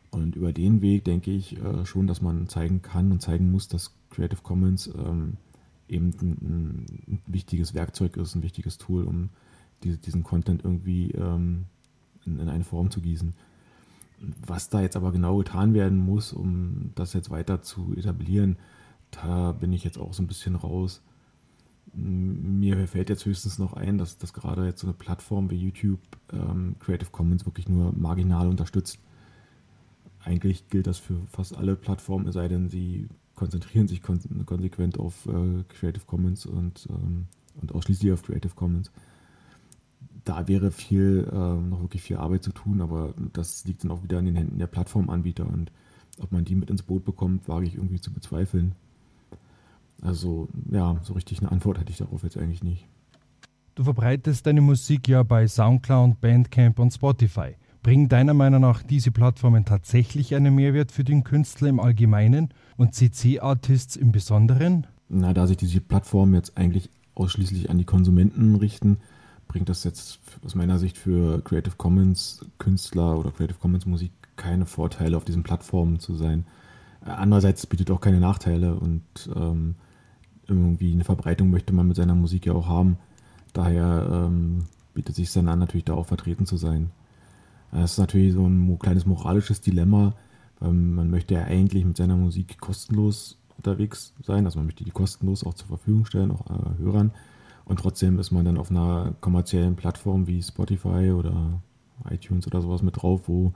Und über den Weg denke ich schon, dass man zeigen kann und zeigen muss, dass Creative Commons eben ein wichtiges Werkzeug ist, ein wichtiges Tool, um diesen Content irgendwie in eine Form zu gießen. Was da jetzt aber genau getan werden muss, um das jetzt weiter zu etablieren, da bin ich jetzt auch so ein bisschen raus. Mir fällt jetzt höchstens noch ein, dass gerade jetzt so eine Plattform wie YouTube Creative Commons wirklich nur marginal unterstützt. Eigentlich gilt das für fast alle Plattformen, es sei denn, sie konzentrieren sich konsequent auf Creative Commons und ausschließlich auf Creative Commons. Da wäre noch wirklich viel Arbeit zu tun, aber das liegt dann auch wieder in den Händen der Plattformanbieter und ob man die mit ins Boot bekommt, wage ich irgendwie zu bezweifeln. Also ja, so richtig eine Antwort hätte ich darauf jetzt eigentlich nicht. Du verbreitest deine Musik ja bei Soundcloud, Bandcamp und Spotify. Bringen deiner Meinung nach diese Plattformen tatsächlich einen Mehrwert für den Künstler im Allgemeinen und CC-Artists im Besonderen? Na, da sich diese Plattformen jetzt eigentlich ausschließlich an die Konsumenten richten, bringt das jetzt aus meiner Sicht für Creative Commons Künstler oder Creative Commons Musik keine Vorteile, auf diesen Plattformen zu sein. Andererseits bietet auch keine Nachteile und irgendwie eine Verbreitung möchte man mit seiner Musik ja auch haben. Daher bietet sich es dann an, natürlich da auch vertreten zu sein. Das ist natürlich so ein kleines moralisches Dilemma, weil man möchte ja eigentlich mit seiner Musik kostenlos unterwegs sein, also man möchte die kostenlos auch zur Verfügung stellen, auch Hörern. Und trotzdem ist man dann auf einer kommerziellen Plattform wie Spotify oder iTunes oder sowas mit drauf, wo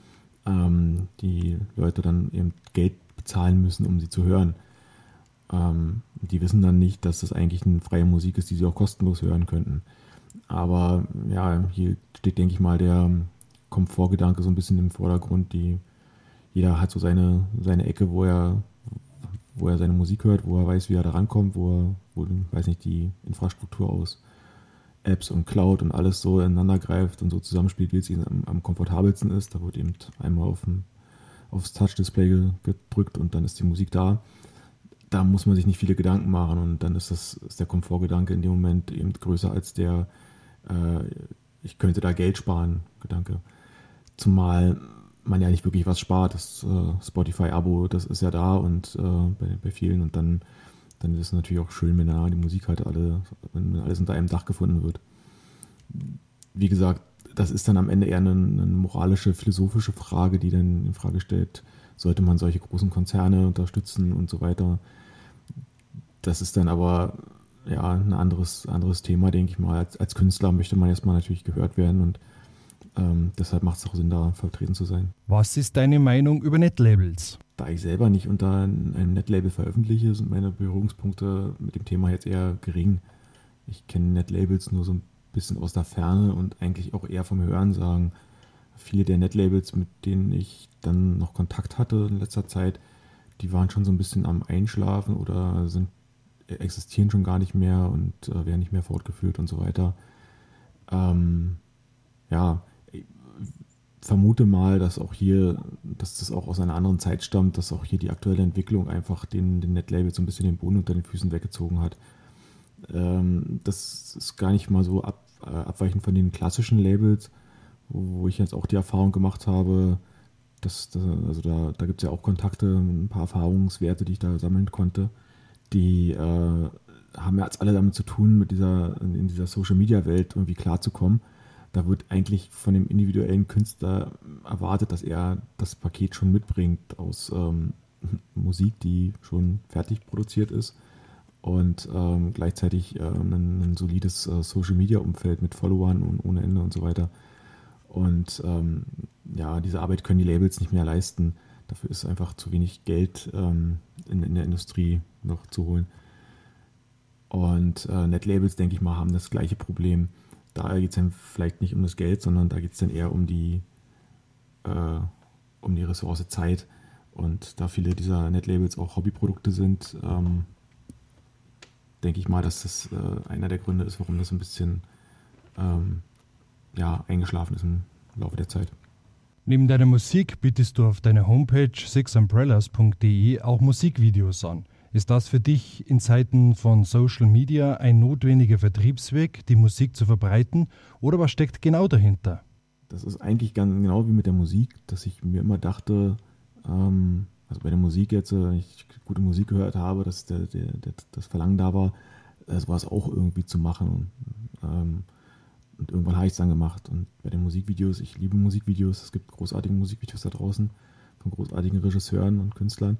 die Leute dann eben Geld bezahlen müssen, um sie zu hören. Die wissen dann nicht, dass das eigentlich eine freie Musik ist, die sie auch kostenlos hören könnten. Aber ja, hier steht, denke ich mal, der Komfortgedanke so ein bisschen im Vordergrund. Jeder hat so seine Ecke, wo er seine Musik hört, wo er weiß, wie er da rankommt, wo weiß nicht, die Infrastruktur aus Apps und Cloud und alles so ineinander greift und so zusammenspielt, wie es ihm am komfortabelsten ist. Da wird eben einmal aufs Touch-Display gedrückt und dann ist die Musik da. Da muss man sich nicht viele Gedanken machen und dann ist der Komfortgedanke in dem Moment eben größer als der ich könnte da Geld sparen Gedanke. Zumal man ja nicht wirklich was spart. Das Spotify-Abo, das ist ja da und bei vielen und dann ist es natürlich auch schön, wenn da die Musik halt wenn alles unter einem Dach gefunden wird. Wie gesagt, das ist dann am Ende eher eine moralische, philosophische Frage, die dann in Frage stellt, sollte man solche großen Konzerne unterstützen und so weiter. Das ist dann aber ja ein anderes Thema, denke ich mal. Als Künstler möchte man erstmal natürlich gehört werden und deshalb macht es auch Sinn, da vertreten zu sein. Was ist deine Meinung über Netlabels? Da ich selber nicht unter einem Netlabel veröffentliche, sind meine Berührungspunkte mit dem Thema jetzt eher gering. Ich kenne Netlabels nur so ein bisschen aus der Ferne und eigentlich auch eher vom Hörensagen. Viele der Netlabels, mit denen ich dann noch Kontakt hatte in letzter Zeit, die waren schon so ein bisschen am Einschlafen oder existieren schon gar nicht mehr und werden nicht mehr fortgeführt und so weiter. Ja, ich vermute mal, dass das auch aus einer anderen Zeit stammt, dass auch hier die aktuelle Entwicklung einfach den Netlabel so ein bisschen den Boden unter den Füßen weggezogen hat. Das ist gar nicht mal so abweichend von den klassischen Labels, wo ich jetzt auch die Erfahrung gemacht habe, da gibt es ja auch Kontakte, ein paar Erfahrungswerte, die ich da sammeln konnte, die haben ja jetzt alle damit zu tun, in dieser Social-Media-Welt irgendwie klarzukommen. Da wird eigentlich von dem individuellen Künstler erwartet, dass er das Paket schon mitbringt aus Musik, die schon fertig produziert ist und gleichzeitig ein solides Social-Media-Umfeld mit Followern und ohne Ende und so weiter. Und diese Arbeit können die Labels nicht mehr leisten. Dafür ist einfach zu wenig Geld in der Industrie noch zu holen. Und Netlabels, denke ich mal, haben das gleiche Problem. Da geht es dann vielleicht nicht um das Geld, sondern da geht es dann eher um die Ressource Zeit. Und da viele dieser Netlabels auch Hobbyprodukte sind, denke ich mal, dass das einer der Gründe ist, warum das ein bisschen eingeschlafen ist im Laufe der Zeit. Neben deiner Musik bietest du auf deiner Homepage sixumbrellas.de auch Musikvideos an. Ist das für dich in Zeiten von Social Media ein notwendiger Vertriebsweg, die Musik zu verbreiten, oder was steckt genau dahinter? das ist eigentlich ganz genau wie mit der Musik, dass ich mir immer dachte, also bei der Musik jetzt, ich gute Musik gehört habe, dass das Verlangen da war, sowas auch irgendwie zu machen. Und irgendwann habe ich es dann gemacht. Und bei den Musikvideos, ich liebe Musikvideos, es gibt großartige Musikvideos da draußen von großartigen Regisseuren und Künstlern.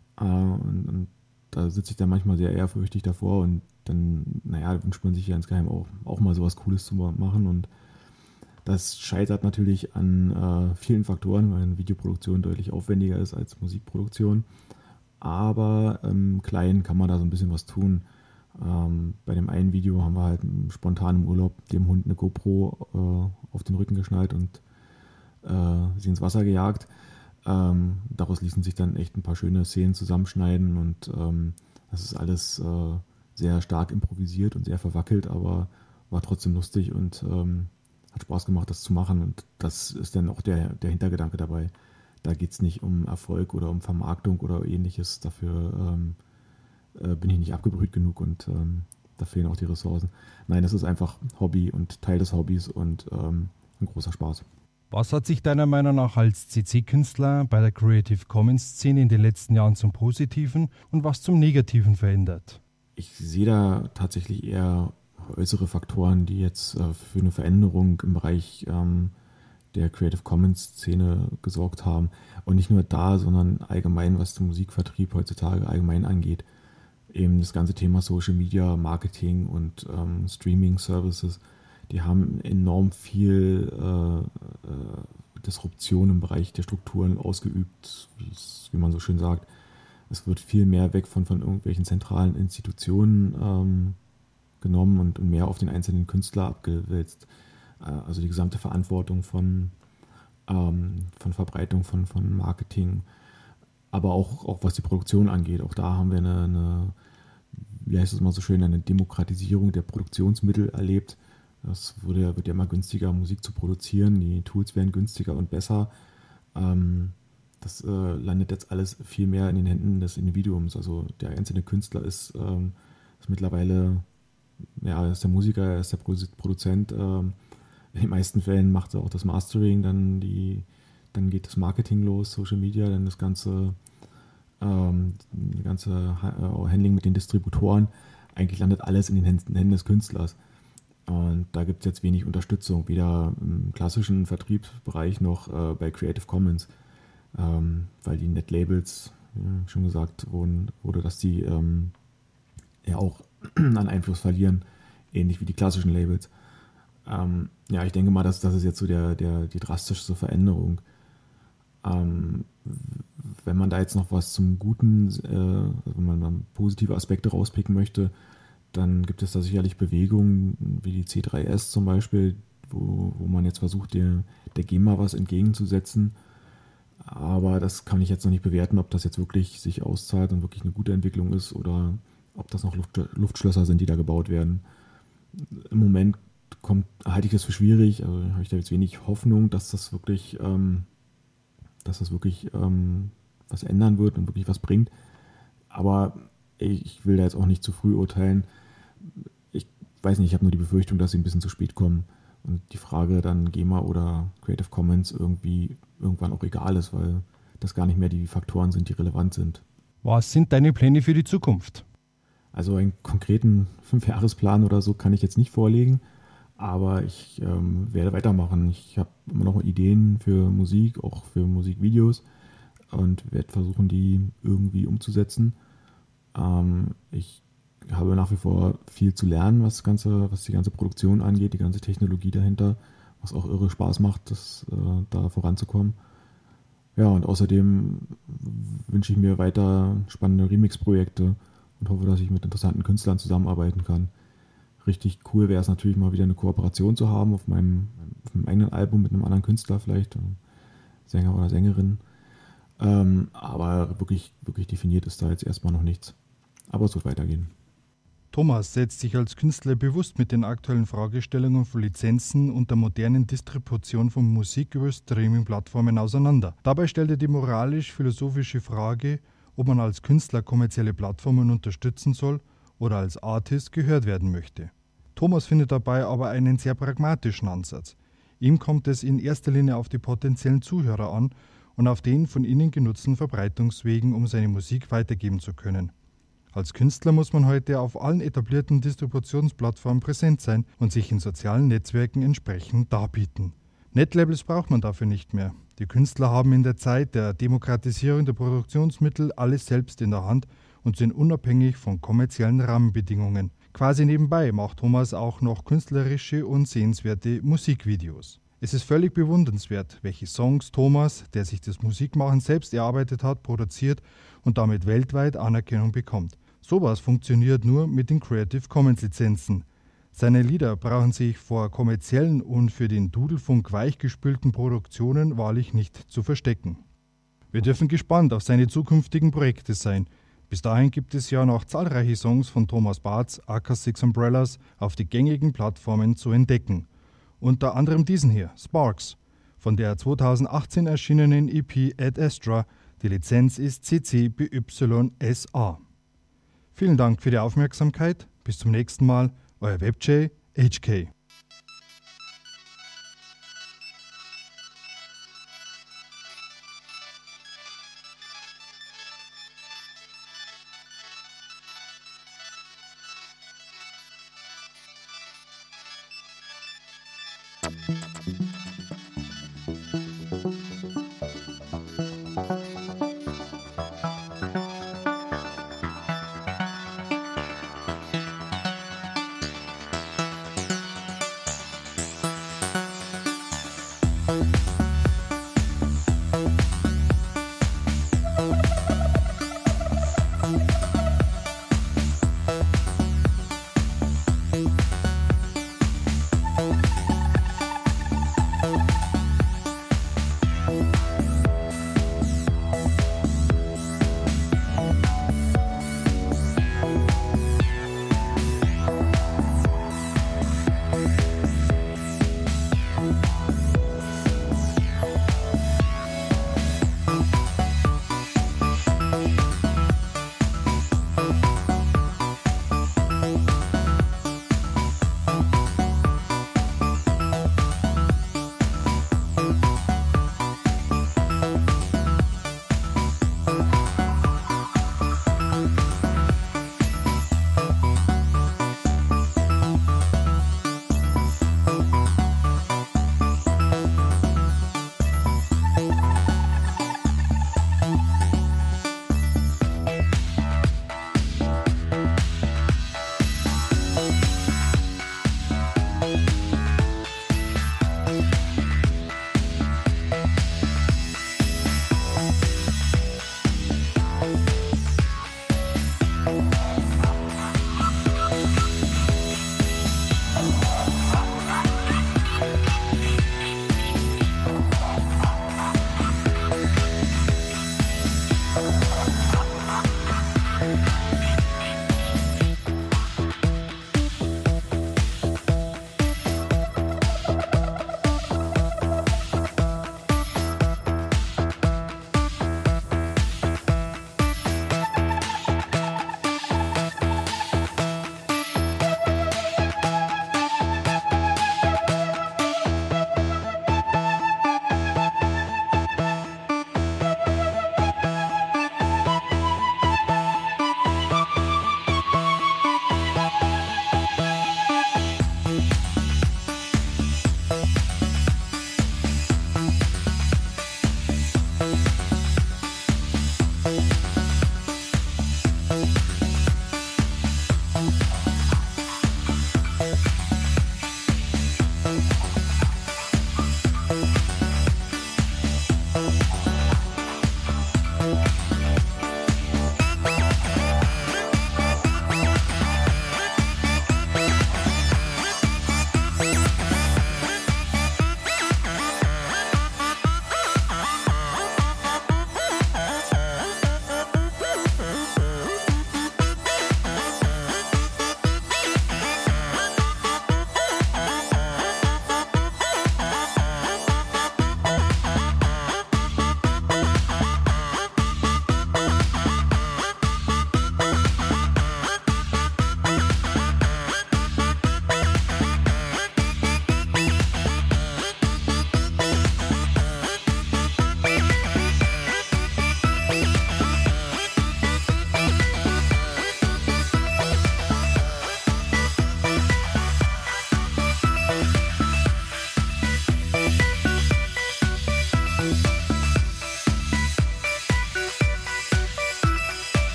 Und da sitze ich dann manchmal sehr ehrfürchtig davor und dann, wünscht man sich ja insgeheim auch mal sowas Cooles zu machen. Und das scheitert natürlich an vielen Faktoren, weil eine Videoproduktion deutlich aufwendiger ist als Musikproduktion. Aber im Kleinen kann man da so ein bisschen was tun. Bei dem einen Video haben wir halt spontan im Urlaub dem Hund eine GoPro auf den Rücken geschnallt und sie ins Wasser gejagt. Daraus ließen sich dann echt ein paar schöne Szenen zusammenschneiden und das ist alles sehr stark improvisiert und sehr verwackelt, aber war trotzdem lustig und hat Spaß gemacht, das zu machen. Und das ist dann auch der Hintergedanke dabei. Da geht es nicht um Erfolg oder um Vermarktung oder ähnliches. Dafür bin ich nicht abgebrüht genug und da fehlen auch die Ressourcen. Nein, das ist einfach Hobby und Teil des Hobbys und ein großer Spaß. Was hat sich deiner Meinung nach als CC-Künstler bei der Creative Commons-Szene in den letzten Jahren zum Positiven und was zum Negativen verändert? Ich sehe da tatsächlich eher äußere Faktoren, die jetzt für eine Veränderung im Bereich der Creative Commons-Szene gesorgt haben. Und nicht nur da, sondern allgemein, was den Musikvertrieb heutzutage allgemein angeht. Eben das ganze Thema Social Media, Marketing und Streaming-Services, die haben enorm viel Disruption im Bereich der Strukturen ausgeübt, wie man so schön sagt. Es wird viel mehr weg von irgendwelchen zentralen Institutionen genommen und mehr auf den einzelnen Künstler abgewälzt. Also die gesamte Verantwortung von Verbreitung von Marketing, aber auch was die Produktion angeht. Auch da haben wir eine wie heißt es mal so schön, eine Demokratisierung der Produktionsmittel erlebt. Das wird ja immer günstiger, Musik zu produzieren. Die Tools werden günstiger und besser. Das landet jetzt alles viel mehr in den Händen des Individuums. Also der einzelne Künstler ist mittlerweile, ist der Musiker, er ist der Produzent. In den meisten Fällen macht er auch das Mastering, dann geht das Marketing los, Social Media, dann das ganze Handling mit den Distributoren. Eigentlich landet alles in den Händen des Künstlers. Und da gibt es jetzt wenig Unterstützung, weder im klassischen Vertriebsbereich noch bei Creative Commons, weil die Netlabels, schon gesagt wurde, dass die auch an Einfluss verlieren, ähnlich wie die klassischen Labels. Ich denke mal, das ist jetzt so die drastischste Veränderung. Wenn man da jetzt noch was zum Guten, wenn man dann positive Aspekte rauspicken möchte, dann gibt es da sicherlich Bewegungen wie die C3S zum Beispiel, wo man jetzt versucht, der GEMA was entgegenzusetzen. Aber das kann ich jetzt noch nicht bewerten, ob das jetzt wirklich sich auszahlt und wirklich eine gute Entwicklung ist oder ob das noch Luftschlösser sind, die da gebaut werden. Im Moment halte ich das für schwierig, also habe ich da jetzt wenig Hoffnung, dass das wirklich was ändern wird und wirklich was bringt. Aber ich will da jetzt auch nicht zu früh urteilen. Ich weiß nicht, ich habe nur die Befürchtung, dass sie ein bisschen zu spät kommen und die Frage dann GEMA oder Creative Commons irgendwann auch egal ist, weil das gar nicht mehr die Faktoren sind, die relevant sind. Was sind deine Pläne für die Zukunft? Also einen konkreten 5-Jahresplan oder so kann ich jetzt nicht vorlegen, aber ich werde weitermachen. Ich habe immer noch Ideen für Musik, auch für Musikvideos und werde versuchen, die irgendwie umzusetzen. Ich habe nach wie vor viel zu lernen, was die ganze Produktion angeht, die ganze Technologie dahinter, was auch irre Spaß macht, da voranzukommen. Ja, und außerdem wünsche ich mir weiter spannende Remix-Projekte und hoffe, dass ich mit interessanten Künstlern zusammenarbeiten kann. Richtig cool wäre es natürlich mal wieder eine Kooperation zu haben auf meinem eigenen Album mit einem anderen Künstler vielleicht, Sänger oder Sängerin. Aber wirklich, wirklich definiert ist da jetzt erstmal noch nichts. Aber es wird weitergehen. Thomas setzt sich als Künstler bewusst mit den aktuellen Fragestellungen von Lizenzen und der modernen Distribution von Musik über Streaming-Plattformen auseinander. Dabei stellt er die moralisch-philosophische Frage, ob man als Künstler kommerzielle Plattformen unterstützen soll oder als Artist gehört werden möchte. Thomas findet dabei aber einen sehr pragmatischen Ansatz. Ihm kommt es in erster Linie auf die potenziellen Zuhörer an und auf den von ihnen genutzten Verbreitungswegen, um seine Musik weitergeben zu können. Als Künstler muss man heute auf allen etablierten Distributionsplattformen präsent sein und sich in sozialen Netzwerken entsprechend darbieten. Netlabels braucht man dafür nicht mehr. Die Künstler haben in der Zeit der Demokratisierung der Produktionsmittel alles selbst in der Hand und sind unabhängig von kommerziellen Rahmenbedingungen. Quasi nebenbei macht Thomas auch noch künstlerische und sehenswerte Musikvideos. Es ist völlig bewundernswert, welche Songs Thomas, der sich das Musikmachen selbst erarbeitet hat, produziert und damit weltweit Anerkennung bekommt. Sowas funktioniert nur mit den Creative Commons Lizenzen. Seine Lieder brauchen sich vor kommerziellen und für den Dudelfunk weichgespülten Produktionen wahrlich nicht zu verstecken. Wir dürfen gespannt auf seine zukünftigen Projekte sein. Bis dahin gibt es ja noch zahlreiche Songs von Thomas Bartz, aka Six Umbrellas, auf die gängigen Plattformen zu entdecken. Unter anderem diesen hier, Sparks, von der 2018 erschienenen EP Ad Astra. Die Lizenz ist CC BY SA. Vielen Dank für die Aufmerksamkeit. Bis zum nächsten Mal. Euer WebJ HK.